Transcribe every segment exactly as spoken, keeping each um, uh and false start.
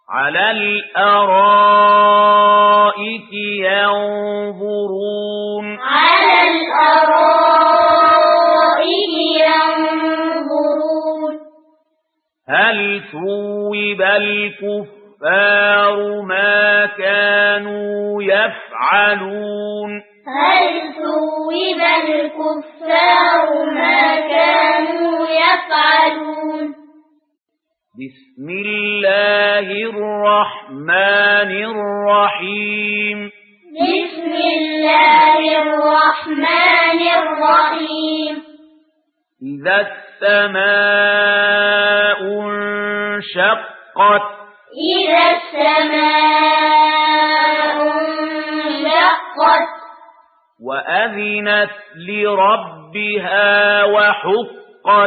على الأرائك ينظرون على الأرائك ينظرون هل ثوب الكفار ما كانوا يفعلون هل ثوب الكفار ما كانوا يفعلون بسم الله الرحمن الرحيم بسم الله الرحمن الرحيم إذا السماء انشقت إذا السماء انشقت وأذنت لربها وحقت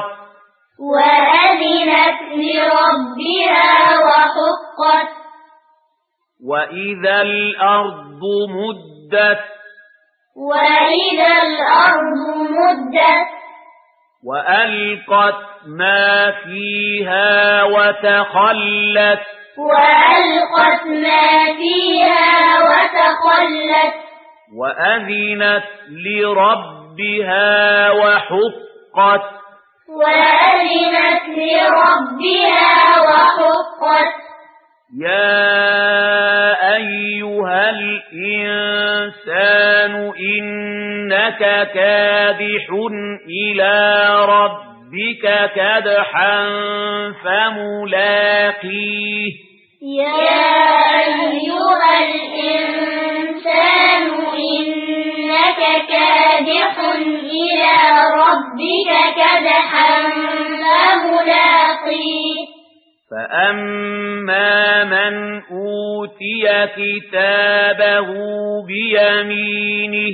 وأذنت لربها وحقت وإذا الأرض مدت وإذا الأرض مدت وألقت ما فيها وتخلت وألقت ما فيها وتخلت وأذنت لربها وحقت وأذنت لربها وحقت يا أيها الإنسان إنك كادح إلى ربك كدحا فملاقيه يا أيها الإنسان إنك كادح إلى ربك كدحا فملاقيه فأما من أوتي كتابه بيمينه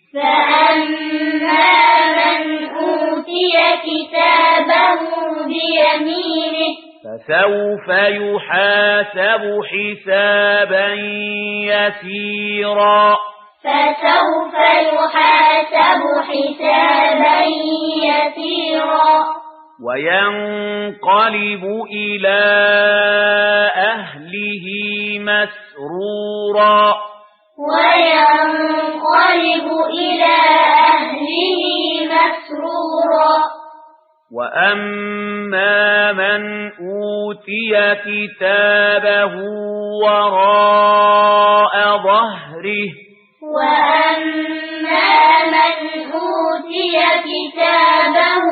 فأما من أوتي كتابه بيمينه فسوف يحاسب حسابا يسيرا فسوف يحاسب حسابا يسيرا وينقلب إلى أهله مسرورا وينقلب إلى أهله مسرورا وأما من أوتي كتابه وراء ظهره وأما من أوتي كتابه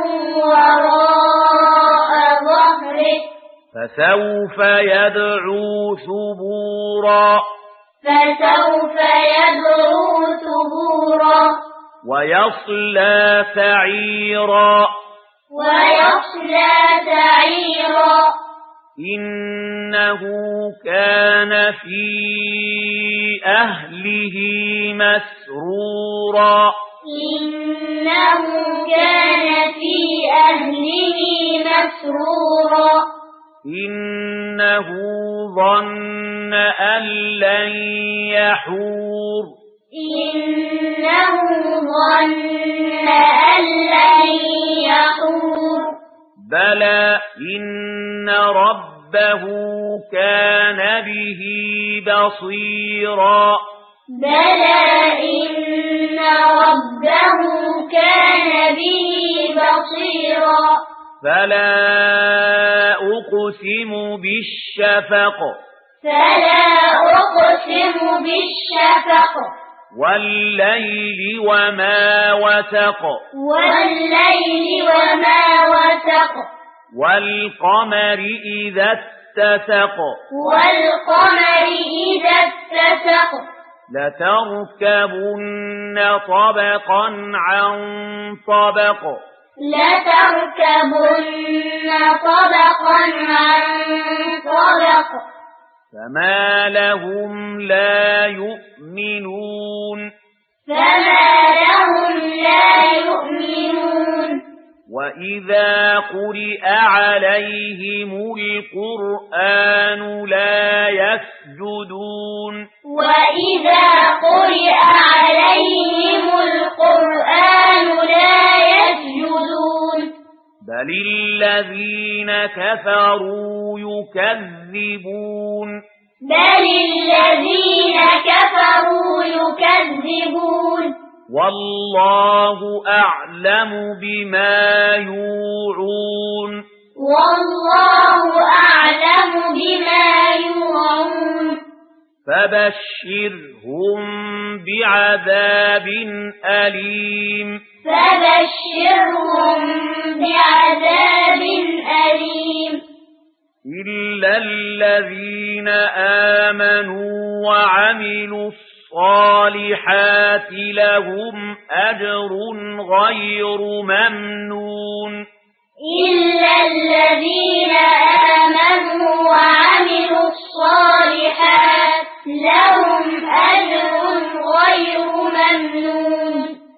وراء ظهره فسوف يدعو ثبورا فسوف يدعو ثبورا ويصلى سعيرا ويصلى سعيرا إنه كان في أهله مسرورا إنه كان في أهله مسرورا إنه ظن أن لن يحور إنه ظن أن لن يحور بلى إن ربه كان به بصيرا بلى إن ربه كان به بصيرا فلا أقسم بالشفق فلا أقسم بالشفق والليل وما وسق والليل وما وسق والقمر إذا اتسق والقمر إذا اتسق لتركبن طبقا عن طبق لتركبن طبقا عن طبق فما لهم لا يؤمنون فما لهم لا يؤمنون وإذا قرئ عليهم القرآن لا يسجدون وإذا قرئ عليهم القرآن لا يسجدون بل الذين كفروا يكذبون يكذبون بل الذين كفروا يكذبون والله أعلم بما يوعون والله أعلم بما يوعون فبشرهم بعذاب أليم فبشرهم بعذاب أليم إلا الذين آمنوا وعملوا الصالحات لهم أجر غير ممنون إلا الذين آمنوا وعملوا الصالحات لهم أجر غير ممنون